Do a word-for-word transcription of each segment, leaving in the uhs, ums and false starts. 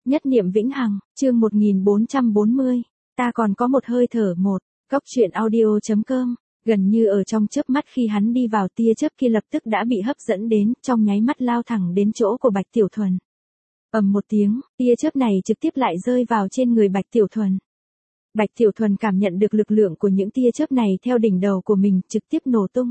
Nhất niệm vĩnh hằng, chương một nghìn bốn trăm bốn mươi. Ta còn có một hơi thở một. Góc truyện audio.com. Gần như ở trong chớp mắt khi hắn đi vào, tia chớp kia lập tức đã bị hấp dẫn đến, trong nháy mắt lao thẳng đến chỗ của Bạch Tiểu Thuần. Ầm một tiếng, tia chớp này trực tiếp lại rơi vào trên người Bạch Tiểu Thuần. Bạch Tiểu Thuần cảm nhận được lực lượng của những tia chớp này theo đỉnh đầu của mình, trực tiếp nổ tung.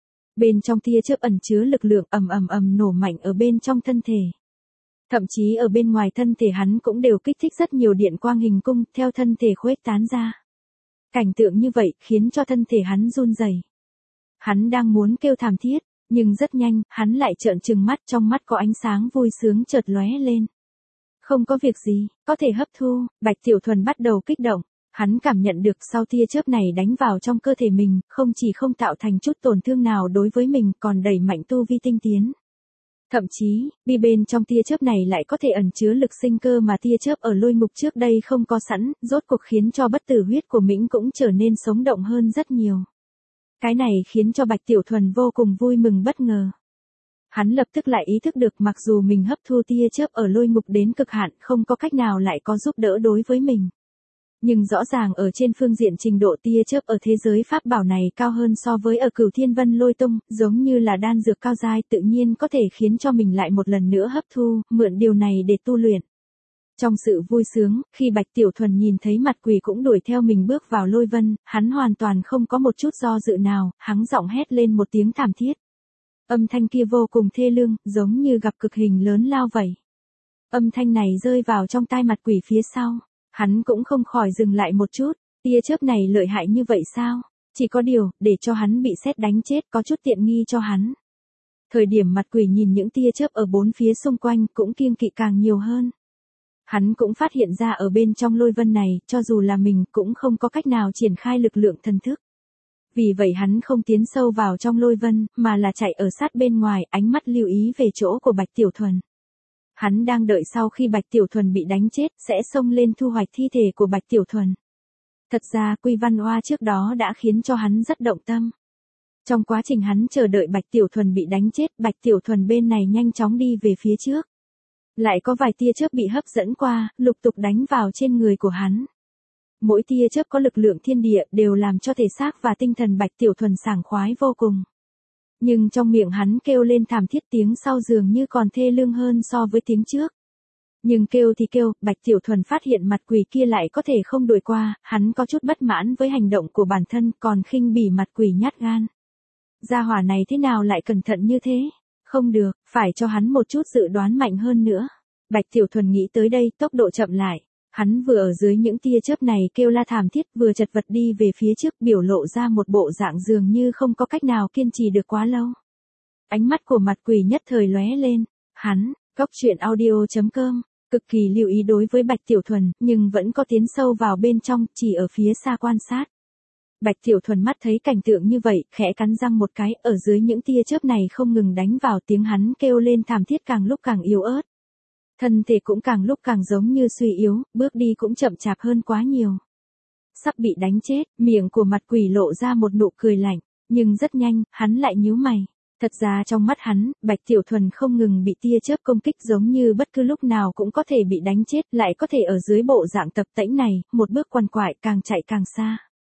Bên trong tia chớp ẩn chứa lực lượng ầm ầm ầm nổ mạnh ở bên trong thân thể. Thậm chí ở bên ngoài thân thể hắn cũng đều kích thích rất nhiều điện quang hình cung theo thân thể khuếch tán ra. Cảnh tượng như vậy khiến cho thân thể hắn run rẩy. Hắn đang muốn kêu thảm thiết, nhưng rất nhanh, hắn lại trợn trừng mắt, trong mắt có ánh sáng vui sướng chợt lóe lên. Không có việc gì, có thể hấp thu. Bạch Tiểu Thuần bắt đầu kích động. Hắn cảm nhận được sau tia chớp này đánh vào trong cơ thể mình, không chỉ không tạo thành chút tổn thương nào đối với mình, còn đẩy mạnh tu vi tinh tiến. Thậm chí, bi bên trong tia chớp này lại có thể ẩn chứa lực sinh cơ mà tia chớp ở lôi ngục trước đây không có sẵn, rốt cuộc khiến cho bất tử huyết của Mĩnh cũng trở nên sống động hơn rất nhiều. Cái này khiến cho Bạch Tiểu Thuần vô cùng vui mừng bất ngờ. Hắn lập tức lại ý thức được mặc dù mình hấp thu tia chớp ở lôi ngục đến cực hạn, không có cách nào lại có giúp đỡ đối với mình. Nhưng rõ ràng ở trên phương diện trình độ tia chớp ở thế giới pháp bảo này cao hơn so với ở Cửu Thiên Vân Lôi Tông, giống như là đan dược cao giai, tự nhiên có thể khiến cho mình lại một lần nữa hấp thu, mượn điều này để tu luyện. Trong sự vui sướng, khi Bạch Tiểu Thuần nhìn thấy mặt quỷ cũng đuổi theo mình bước vào lôi vân, hắn hoàn toàn không có một chút do dự nào, hắn giọng hét lên một tiếng thảm thiết. Âm thanh kia vô cùng thê lương, giống như gặp cực hình lớn lao vậy. Âm thanh này rơi vào trong tai mặt quỷ phía sau. Hắn cũng không khỏi dừng lại một chút, tia chớp này lợi hại như vậy sao? Chỉ có điều, để cho hắn bị sét đánh chết có chút tiện nghi cho hắn. Thời điểm mặt quỷ nhìn những tia chớp ở bốn phía xung quanh cũng kiêng kỵ càng nhiều hơn. Hắn cũng phát hiện ra ở bên trong lôi vân này, cho dù là mình cũng không có cách nào triển khai lực lượng thần thức. Vì vậy hắn không tiến sâu vào trong lôi vân, mà là chạy ở sát bên ngoài, ánh mắt lưu ý về chỗ của Bạch Tiểu Thuần. Hắn đang đợi sau khi Bạch Tiểu Thuần bị đánh chết, sẽ xông lên thu hoạch thi thể của Bạch Tiểu Thuần. Thật ra Quy Văn Oa trước đó đã khiến cho hắn rất động tâm. Trong quá trình hắn chờ đợi Bạch Tiểu Thuần bị đánh chết, Bạch Tiểu Thuần bên này nhanh chóng đi về phía trước. Lại có vài tia chớp bị hấp dẫn qua, lục tục đánh vào trên người của hắn. Mỗi tia chớp có lực lượng thiên địa, đều làm cho thể xác và tinh thần Bạch Tiểu Thuần sảng khoái vô cùng. Nhưng trong miệng hắn kêu lên thảm thiết, tiếng sau dường như còn thê lương hơn so với tiếng trước. Nhưng kêu thì kêu, Bạch Tiểu Thuần phát hiện mặt quỷ kia lại có thể không đuổi qua, hắn có chút bất mãn với hành động của bản thân, còn khinh bỉ mặt quỷ nhát gan. Gia hỏa này thế nào lại cẩn thận như thế? Không được, phải cho hắn một chút dự đoán mạnh hơn nữa. Bạch Tiểu Thuần nghĩ tới đây, tốc độ chậm lại. Hắn vừa ở dưới những tia chớp này kêu la thảm thiết, vừa chật vật đi về phía trước, biểu lộ ra một bộ dạng dường như không có cách nào kiên trì được quá lâu. Ánh mắt của mặt quỷ nhất thời lóe lên. Hắn, góc truyện audio.com, cực kỳ lưu ý đối với Bạch Tiểu Thuần, nhưng vẫn có tiến sâu vào bên trong, chỉ ở phía xa quan sát. Bạch Tiểu Thuần mắt thấy cảnh tượng như vậy, khẽ cắn răng một cái, ở dưới những tia chớp này không ngừng đánh vào, tiếng hắn kêu lên thảm thiết càng lúc càng yếu ớt. Thân thể cũng càng lúc càng giống như suy yếu, bước đi cũng chậm chạp hơn quá nhiều. Sắp bị đánh chết, miệng của mặt quỷ lộ ra một nụ cười lạnh, nhưng rất nhanh, hắn lại nhíu mày. Thật ra trong mắt hắn, Bạch Tiểu Thuần không ngừng bị tia chớp công kích, giống như bất cứ lúc nào cũng có thể bị đánh chết, lại có thể ở dưới bộ dạng tập tễnh này, một bước quằn quại càng chạy càng xa.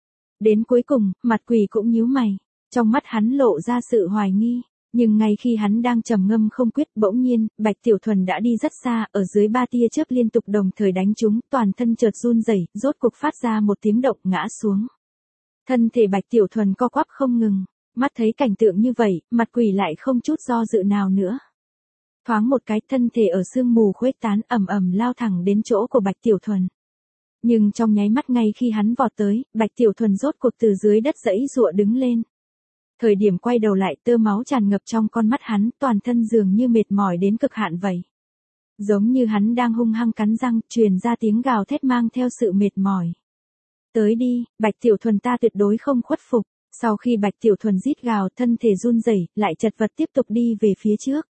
Đến cuối cùng, mặt quỷ cũng nhíu mày, trong mắt hắn lộ ra sự hoài nghi. Nhưng ngay khi hắn đang trầm ngâm không quyết, bỗng nhiên, Bạch Tiểu Thuần đã đi rất xa, ở dưới ba tia chớp liên tục đồng thời đánh trúng, toàn thân chợt run rẩy, rốt cục phát ra một tiếng động, ngã xuống. Thân thể Bạch Tiểu Thuần co quắp không ngừng, mắt thấy cảnh tượng như vậy, mặt quỷ lại không chút do dự nào nữa. Thoáng một cái, thân thể ở sương mù khuếch tán, ầm ầm lao thẳng đến chỗ của Bạch Tiểu Thuần. Nhưng trong nháy mắt ngay khi hắn vọt tới, Bạch Tiểu Thuần rốt cuộc từ dưới đất giãy giụa đứng lên. Thời điểm quay đầu lại, tơ máu tràn ngập trong con mắt hắn, toàn thân dường như mệt mỏi đến cực hạn vậy. Giống như hắn đang hung hăng cắn răng, truyền ra tiếng gào thét mang theo sự mệt mỏi. Tới đi, Bạch Tiểu Thuần, ta tuyệt đối không khuất phục. Sau khi Bạch Tiểu Thuần rít gào, thân thể run rẩy, lại chật vật tiếp tục đi về phía trước.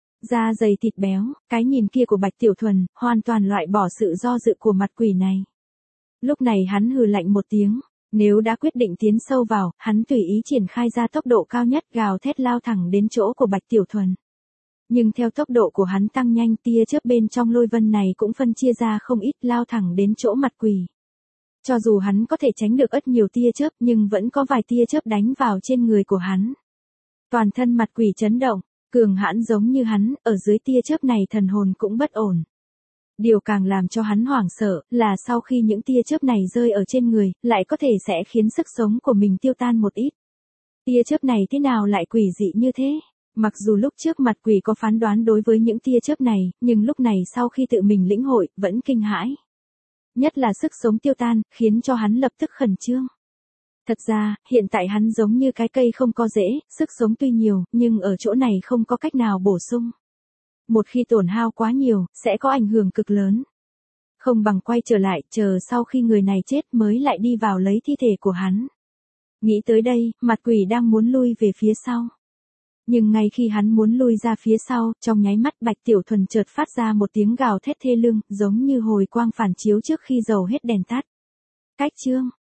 Da dày thịt béo, cái nhìn kia của Bạch Tiểu Thuần, hoàn toàn loại bỏ sự do dự của mặt quỷ này. Lúc này hắn hừ lạnh một tiếng. Nếu đã quyết định tiến sâu vào, hắn tùy ý triển khai ra tốc độ cao nhất, gào thét lao thẳng đến chỗ của Bạch Tiểu Thuần. Nhưng theo tốc độ của hắn tăng nhanh, tia chớp bên trong lôi vân này cũng phân chia ra không ít, lao thẳng đến chỗ mặt quỷ. Cho dù hắn có thể tránh được rất nhiều tia chớp nhưng vẫn có vài tia chớp đánh vào trên người của hắn. Toàn thân mặt quỷ chấn động, cường hãn giống như hắn, ở dưới tia chớp này thần hồn cũng bất ổn. Điều càng làm cho hắn hoảng sợ là sau khi những tia chớp này rơi ở trên người, lại có thể sẽ khiến sức sống của mình tiêu tan một ít. Tia chớp này thế nào lại quỷ dị như thế? Mặc dù lúc trước mặt quỷ có phán đoán đối với những tia chớp này, nhưng lúc này sau khi tự mình lĩnh hội, vẫn kinh hãi. Nhất là sức sống tiêu tan, khiến cho hắn lập tức khẩn trương. Thật ra, hiện tại hắn giống như cái cây không có rễ, sức sống tuy nhiều, nhưng ở chỗ này không có cách nào bổ sung. Một khi tổn hao quá nhiều, sẽ có ảnh hưởng cực lớn. Không bằng quay trở lại, chờ sau khi người này chết mới lại đi vào lấy thi thể của hắn. Nghĩ tới đây, mặt quỷ đang muốn lui về phía sau. Nhưng ngay khi hắn muốn lui ra phía sau, trong nháy mắt Bạch Tiểu Thuần chợt phát ra một tiếng gào thét thê lương, giống như hồi quang phản chiếu trước khi dầu hết đèn tắt. Cách chương